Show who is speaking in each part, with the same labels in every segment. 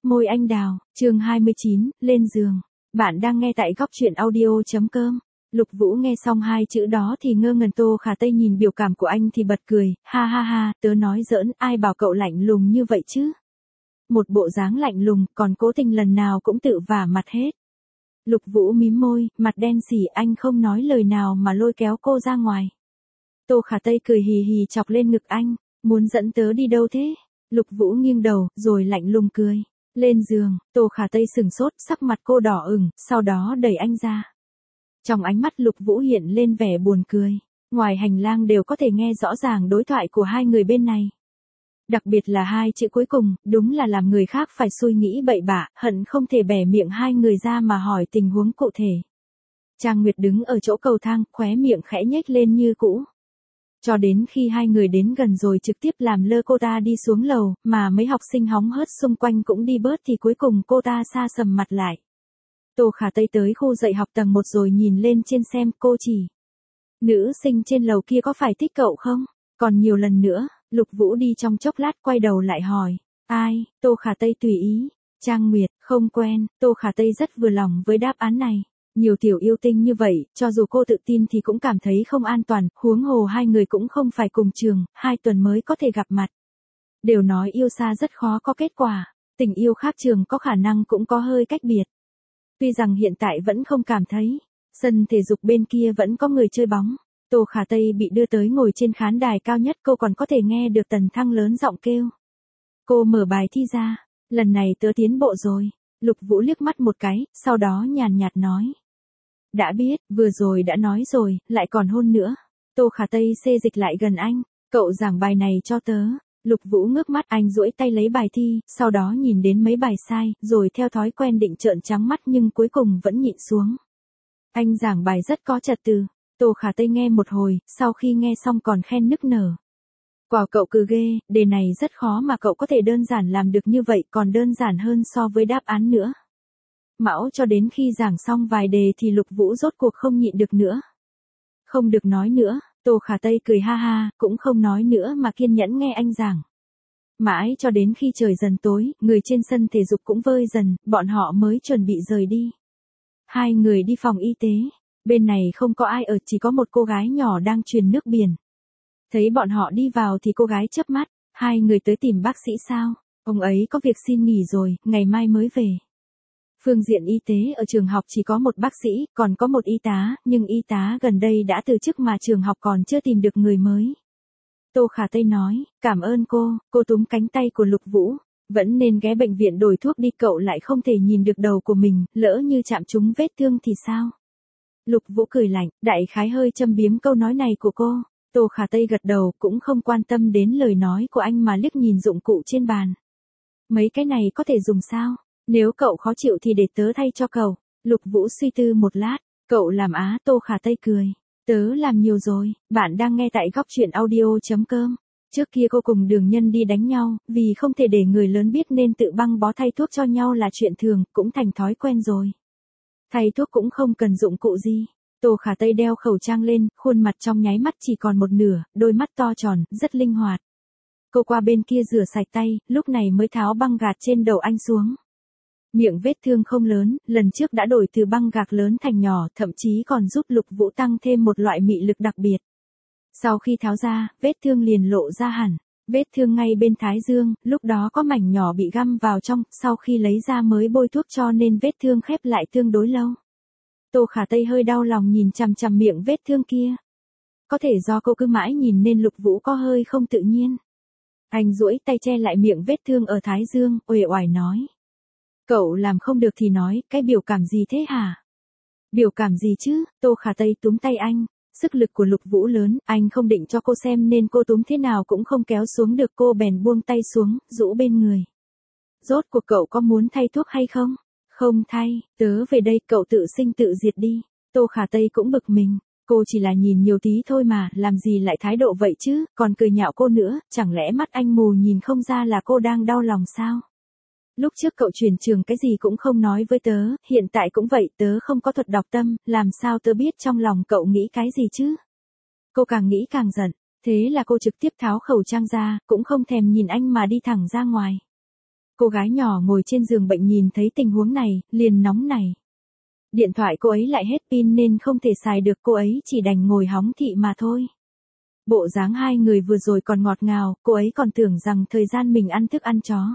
Speaker 1: Môi anh đào, chương 29, lên giường. Bạn đang nghe tại góc truyện audio.com. Lục Vũ nghe xong hai chữ đó thì ngơ ngẩn. Tô Khả Tây nhìn biểu cảm của anh thì bật cười, ha ha ha, tớ nói giỡn, ai bảo cậu lạnh lùng như vậy chứ. Một bộ dáng lạnh lùng, còn cố tình lần nào cũng tự vả mặt hết. Lục Vũ mím môi, mặt đen sì, anh không nói lời nào mà lôi kéo cô ra ngoài. Tô Khả Tây cười hì hì chọc lên ngực anh, muốn dẫn tớ đi đâu thế? Lục Vũ nghiêng đầu, rồi lạnh lùng cười. Lên giường, Tô Khả Tây sừng sốt, sắc mặt cô đỏ ửng, sau đó đẩy anh ra. Trong ánh mắt Lục Vũ hiện lên vẻ buồn cười. Ngoài hành lang đều có thể nghe rõ ràng đối thoại của hai người bên này. Đặc biệt là hai chữ cuối cùng, đúng là làm người khác phải suy nghĩ bậy bạ, hận không thể bẻ miệng hai người ra mà hỏi tình huống cụ thể. Trang Nguyệt đứng ở chỗ cầu thang, khóe miệng khẽ nhếch lên như cũ. Cho đến khi hai người đến gần rồi trực tiếp làm lơ cô ta đi xuống lầu, mà mấy học sinh hóng hớt xung quanh cũng đi bớt thì cuối cùng cô ta sa sầm mặt lại. Tô Khả Tây tới khu dạy học tầng 1 rồi nhìn lên trên xem, cô chỉ. Nữ sinh trên lầu kia có phải thích cậu không? Còn nhiều lần nữa, Lục Vũ đi trong chốc lát quay đầu lại hỏi. Ai? Tô Khả Tây tùy ý. Trang Nguyệt, không quen. Tô Khả Tây rất vừa lòng với đáp án này. Nhiều tiểu yêu tinh như vậy, cho dù cô tự tin thì cũng cảm thấy không an toàn, huống hồ hai người cũng không phải cùng trường, 2 tuần mới có thể gặp mặt. Đều nói yêu xa rất khó có kết quả, tình yêu khác trường có khả năng cũng có hơi cách biệt. Tuy rằng hiện tại vẫn không cảm thấy, sân thể dục bên kia vẫn có người chơi bóng. Tô Khả Tây bị đưa tới ngồi trên khán đài cao nhất, cô còn có thể nghe được Tần Thăng lớn giọng kêu. Cô mở bài thi ra, lần này tớ tiến bộ rồi. Lục Vũ liếc mắt một cái, sau đó nhàn nhạt nói. Đã biết, vừa rồi đã nói rồi, lại còn hôn nữa. Tô Khả Tây xê dịch lại gần anh, cậu giảng bài này cho tớ. Lục Vũ ngước mắt, anh duỗi tay lấy bài thi, sau đó nhìn đến mấy bài sai, rồi theo thói quen định trợn trắng mắt nhưng cuối cùng vẫn nhịn xuống. Anh giảng bài rất có trật tự. Tô Khả Tây nghe một hồi, sau khi nghe xong còn khen nức nở. Quả cậu cứ ghê, đề này rất khó mà cậu có thể đơn giản làm được như vậy, còn đơn giản hơn so với đáp án nữa. Mãi cho đến khi giảng xong vài đề thì Lục Vũ rốt cuộc không nhịn được nữa. Không được nói nữa, Tô Khả Tây cười ha ha, cũng không nói nữa mà kiên nhẫn nghe anh giảng. Mãi cho đến khi trời dần tối, người trên sân thể dục cũng vơi dần, bọn họ mới chuẩn bị rời đi. Hai người đi phòng y tế, bên này không có ai ở, chỉ có một cô gái nhỏ đang truyền nước biển. Thấy bọn họ đi vào thì cô gái chớp mắt, hai người tới tìm bác sĩ sao? Ông ấy có việc xin nghỉ rồi, ngày mai mới về. Phương diện y tế ở trường học chỉ có một bác sĩ, còn có một y tá, nhưng y tá gần đây đã từ chức mà trường học còn chưa tìm được người mới. Tô Khả Tây nói, cảm ơn cô túm cánh tay của Lục Vũ, vẫn nên ghé bệnh viện đổi thuốc đi, cậu lại không thể nhìn được đầu của mình, lỡ như chạm trúng vết thương thì sao? Lục Vũ cười lạnh, đại khái hơi châm biếm câu nói này của cô. Tô Khả Tây gật đầu, cũng không quan tâm đến lời nói của anh mà liếc nhìn dụng cụ trên bàn. Mấy cái này có thể dùng sao? Nếu cậu khó chịu thì để tớ thay cho cậu. Lục Vũ suy tư một lát, cậu làm á? Tô Khả Tây cười. Tớ làm nhiều rồi, bạn đang nghe tại góc truyện audio.com. Trước kia cô cùng Đường Nhân đi đánh nhau, vì không thể để người lớn biết nên tự băng bó thay thuốc cho nhau là chuyện thường, cũng thành thói quen rồi. Thay thuốc cũng không cần dụng cụ gì. Tô Khả Tây đeo khẩu trang lên, khuôn mặt trong nháy mắt chỉ còn một nửa, đôi mắt to tròn, rất linh hoạt. Cô qua bên kia rửa sạch tay, lúc này mới tháo băng gạc trên đầu anh xuống. Miệng vết thương không lớn, lần trước đã đổi từ băng gạc lớn thành nhỏ, thậm chí còn giúp Lục Vũ tăng thêm một loại mị lực đặc biệt. Sau khi tháo ra, vết thương liền lộ ra hẳn. Vết thương ngay bên thái dương, lúc đó có mảnh nhỏ bị găm vào trong, sau khi lấy ra mới bôi thuốc cho nên vết thương khép lại tương đối lâu. Tô Khả Tây hơi đau lòng nhìn chằm chằm miệng vết thương kia. Có thể do cô cứ mãi nhìn nên Lục Vũ có hơi không tự nhiên. Anh duỗi tay che lại miệng vết thương ở thái dương, uể oải nói. Cậu làm không được thì nói, cái biểu cảm gì thế hả? Biểu cảm gì chứ? Tô Khả Tây túm tay anh. Sức lực của Lục Vũ lớn, anh không định cho cô xem nên cô túm thế nào cũng không kéo xuống được, cô bèn buông tay xuống, rũ bên người. Rốt cuộc cậu có muốn thay thuốc hay không? Không thay, tớ về đây, cậu tự sinh tự diệt đi. Tô Khả Tây cũng bực mình. Cô chỉ là nhìn nhiều tí thôi mà, làm gì lại thái độ vậy chứ, còn cười nhạo cô nữa, chẳng lẽ mắt anh mù nhìn không ra là cô đang đau lòng sao? Lúc trước cậu chuyển trường cái gì cũng không nói với tớ, hiện tại cũng vậy, tớ không có thuật đọc tâm, làm sao tớ biết trong lòng cậu nghĩ cái gì chứ? Cô càng nghĩ càng giận, thế là cô trực tiếp tháo khẩu trang ra, cũng không thèm nhìn anh mà đi thẳng ra ngoài. Cô gái nhỏ ngồi trên giường bệnh nhìn thấy tình huống này, liền nóng nảy. Điện thoại cô ấy lại hết pin nên không thể xài được, cô ấy chỉ đành ngồi hóng thị mà thôi. Bộ dáng hai người vừa rồi còn ngọt ngào, cô ấy còn tưởng rằng thời gian mình ăn thức ăn chó.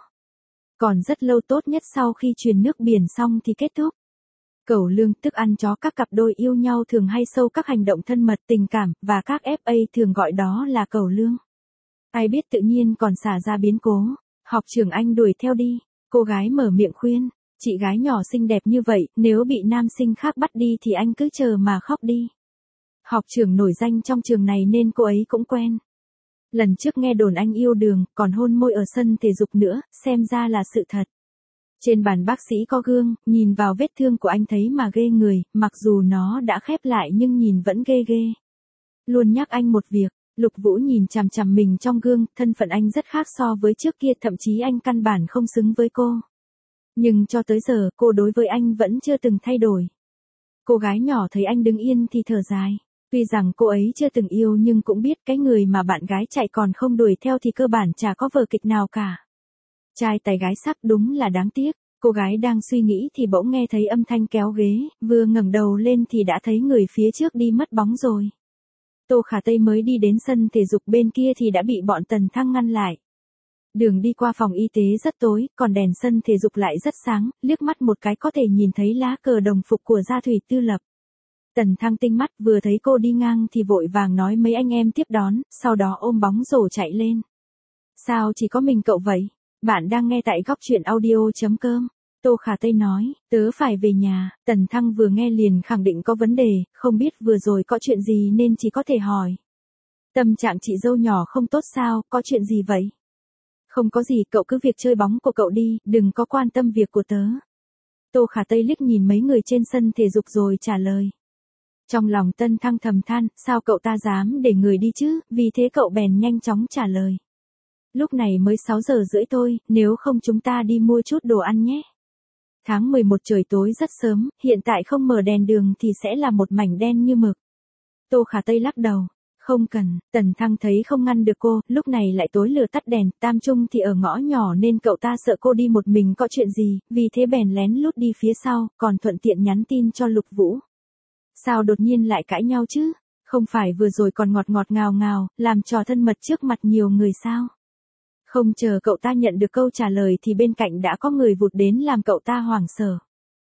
Speaker 1: Còn rất lâu, tốt nhất sau khi truyền nước biển xong thì kết thúc. Cẩu lương, thức ăn chó, các cặp đôi yêu nhau thường hay sâu các hành động thân mật tình cảm, và các FA thường gọi đó là cẩu lương. Ai biết tự nhiên còn xả ra biến cố. Học trưởng anh đuổi theo đi. Cô gái mở miệng khuyên. Chị gái nhỏ xinh đẹp như vậy, nếu bị nam sinh khác bắt đi thì anh cứ chờ mà khóc đi. Học trưởng nổi danh trong trường này nên cô ấy cũng quen. Lần trước nghe đồn anh yêu Đường, còn hôn môi ở sân thể dục nữa, xem ra là sự thật. Trên bàn bác sĩ có gương, nhìn vào vết thương của anh thấy mà ghê người, mặc dù nó đã khép lại nhưng nhìn vẫn ghê ghê. Luôn nhắc anh một việc, Lục Vũ nhìn chằm chằm mình trong gương, thân phận anh rất khác so với trước kia, thậm chí anh căn bản không xứng với cô. Nhưng cho tới giờ, cô đối với anh vẫn chưa từng thay đổi. Cô gái nhỏ thấy anh đứng yên thì thở dài. Tuy rằng cô ấy chưa từng yêu nhưng cũng biết cái người mà bạn gái chạy còn không đuổi theo thì cơ bản chả có vở kịch nào cả. Trai tài gái sắc, đúng là đáng tiếc. Cô gái đang suy nghĩ thì bỗng nghe thấy âm thanh kéo ghế, vừa ngẩng đầu lên thì đã thấy người phía trước đi mất bóng rồi. Tô Khả Tây mới đi đến sân thể dục bên kia thì đã bị bọn Tần Thăng ngăn lại. Đường đi qua phòng y tế rất tối, còn đèn sân thể dục lại rất sáng, liếc mắt một cái có thể nhìn thấy lá cờ đồng phục của Gia Thủy Tư Lập. Tần Thăng tinh mắt, vừa thấy cô đi ngang thì vội vàng nói mấy anh em tiếp đón, sau đó ôm bóng rổ chạy lên. Sao chỉ có mình cậu vậy? Bạn đang nghe tại góc truyện audio.com. Tô Khả Tây nói, tớ phải về nhà. Tần Thăng vừa nghe liền khẳng định có vấn đề, không biết vừa rồi có chuyện gì nên chỉ có thể hỏi. Tâm trạng chị dâu nhỏ không tốt sao, có chuyện gì vậy? Không có gì, cậu cứ việc chơi bóng của cậu đi, đừng có quan tâm việc của tớ. Tô Khả Tây liếc nhìn mấy người trên sân thể dục rồi trả lời. Trong lòng Tân Thăng thầm than, sao cậu ta dám để người đi chứ, vì thế cậu bèn nhanh chóng trả lời. Lúc này mới 6 giờ rưỡi thôi, nếu không chúng ta đi mua chút đồ ăn nhé. Tháng 11 trời tối rất sớm, hiện tại không mở đèn đường thì sẽ là một mảnh đen như mực. Tô Khả Tây lắc đầu. Không cần, Tần Thăng thấy không ngăn được cô, lúc này lại tối lửa tắt đèn, Tam Trung thì ở ngõ nhỏ nên cậu ta sợ cô đi một mình có chuyện gì, vì thế bèn lén lút đi phía sau, còn thuận tiện nhắn tin cho Lục Vũ. Sao đột nhiên lại cãi nhau chứ? Không phải vừa rồi còn ngọt ngọt ngào ngào, làm trò thân mật trước mặt nhiều người sao? Không chờ cậu ta nhận được câu trả lời thì bên cạnh đã có người vụt đến làm cậu ta hoảng sợ.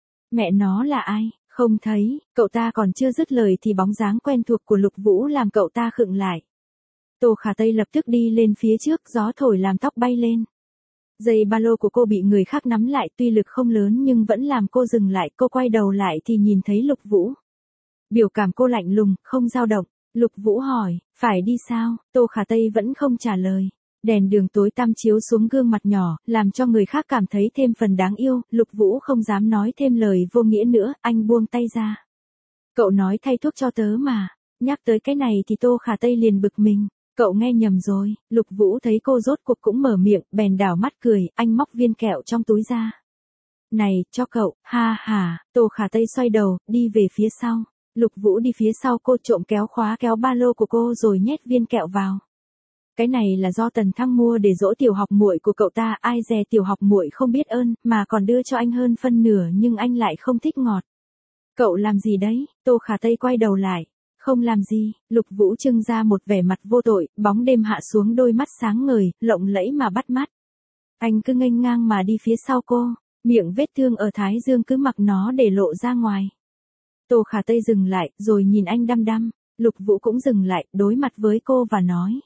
Speaker 1: Mẹ nó là ai? Không thấy, cậu ta còn chưa dứt lời thì bóng dáng quen thuộc của Lục Vũ làm cậu ta khựng lại. Tô Khả Tây lập tức đi lên phía trước, gió thổi làm tóc bay lên. Dây ba lô của cô bị người khác nắm lại, tuy lực không lớn nhưng vẫn làm cô dừng lại, cô quay đầu lại thì nhìn thấy Lục Vũ. Biểu cảm cô lạnh lùng, không dao động. Lục Vũ hỏi, phải đi sao? Tô Khả Tây vẫn không trả lời. Đèn đường tối tăm chiếu xuống gương mặt nhỏ, làm cho người khác cảm thấy thêm phần đáng yêu, Lục Vũ không dám nói thêm lời vô nghĩa nữa, anh buông tay ra. Cậu nói thay thuốc cho tớ mà, nhắc tới cái này thì Tô Khả Tây liền bực mình, cậu nghe nhầm rồi, Lục Vũ thấy cô rốt cuộc cũng mở miệng, bèn đảo mắt cười, anh móc viên kẹo trong túi ra. Này, cho cậu, ha ha, Tô Khả Tây xoay đầu, đi về phía sau, Lục Vũ đi phía sau cô trộm kéo khóa kéo ba lô của cô rồi nhét viên kẹo vào. Cái này là do Tần Thăng mua để dỗ tiểu học muội của cậu ta, ai dè tiểu học muội không biết ơn, mà còn đưa cho anh hơn phân nửa nhưng anh lại không thích ngọt. Cậu làm gì đấy? Tô Khả Tây quay đầu lại. Không làm gì, Lục Vũ trưng ra một vẻ mặt vô tội, bóng đêm hạ xuống đôi mắt sáng ngời, lộng lẫy mà bắt mắt. Anh cứ nghênh ngang mà đi phía sau cô, miệng vết thương ở thái dương cứ mặc nó để lộ ra ngoài. Tô Khả Tây dừng lại, rồi nhìn anh đăm đăm, Lục Vũ cũng dừng lại, đối mặt với cô và nói.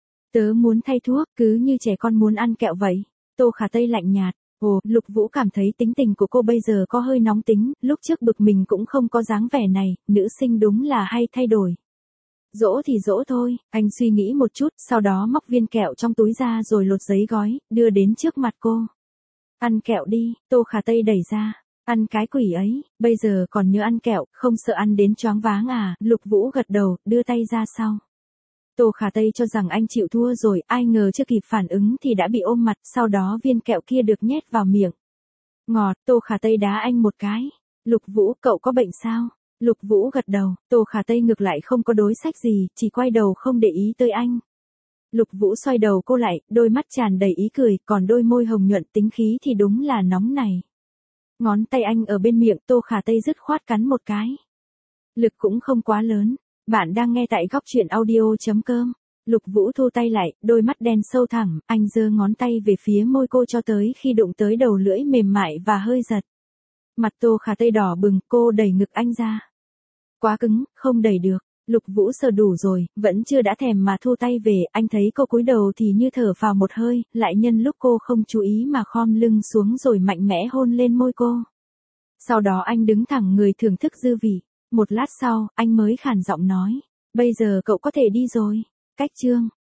Speaker 1: Tớ muốn thay thuốc, cứ như trẻ con muốn ăn kẹo vậy. Tô Khả Tây lạnh nhạt. Ồ, Lục Vũ cảm thấy tính tình của cô bây giờ có hơi nóng tính, lúc trước bực mình cũng không có dáng vẻ này, nữ sinh đúng là hay thay đổi. Dỗ thì dỗ thôi, anh suy nghĩ một chút, sau đó móc viên kẹo trong túi ra rồi lột giấy gói, đưa đến trước mặt cô. Ăn kẹo đi, Tô Khả Tây đẩy ra. Ăn cái quỷ ấy, bây giờ còn nhớ ăn kẹo, không sợ ăn đến choáng váng à, Lục Vũ gật đầu, đưa tay ra sau. Tô Khả Tây cho rằng anh chịu thua rồi, ai ngờ chưa kịp phản ứng thì đã bị ôm mặt, sau đó viên kẹo kia được nhét vào miệng. Ngọt, Tô Khả Tây đá anh một cái. Lục Vũ, cậu có bệnh sao? Lục Vũ gật đầu, Tô Khả Tây ngược lại không có đối sách gì, chỉ quay đầu không để ý tới anh. Lục Vũ xoay đầu cô lại, đôi mắt tràn đầy ý cười, còn đôi môi hồng nhuận tính khí thì đúng là nóng này. Ngón tay anh ở bên miệng Tô Khả Tây dứt khoát cắn một cái. Lực cũng không quá lớn. Bạn đang nghe tại góc truyện audio.com. Lục Vũ thu tay lại, đôi mắt đen sâu thẳm, anh giơ ngón tay về phía môi cô cho tới khi đụng tới đầu lưỡi mềm mại và hơi giật. Mặt Tô Khả Tây đỏ bừng, cô đẩy ngực anh ra. Quá cứng, không đẩy được. Lục Vũ sờ đủ rồi, vẫn chưa đã thèm mà thu tay về, anh thấy cô cúi đầu thì như thở phào một hơi, lại nhân lúc cô không chú ý mà khom lưng xuống rồi mạnh mẽ hôn lên môi cô. Sau đó anh đứng thẳng người thưởng thức dư vị. Một lát sau, anh mới khàn giọng nói, bây giờ cậu có thể đi rồi. Cách chương